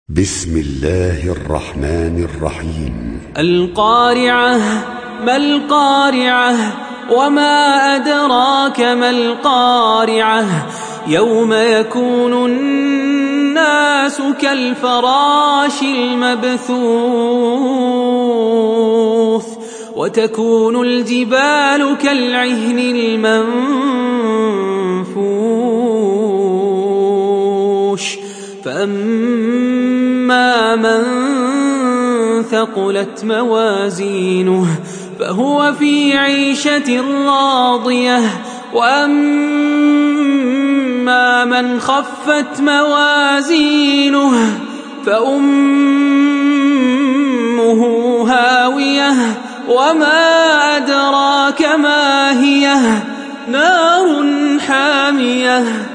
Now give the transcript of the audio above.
بسم الله الرحمن الرحيم. القارعة. ما القارعة؟ وما أدراك ما القارعة؟ يوم يكون الناس كالفراش المبثوث وتكون الجبال كالعهن المنفوش فأما من ثقلت موازينه فهو في عيشة راضية وأما من خفت موازينه فأمه هاوية وما أدراك ما هي نار حامية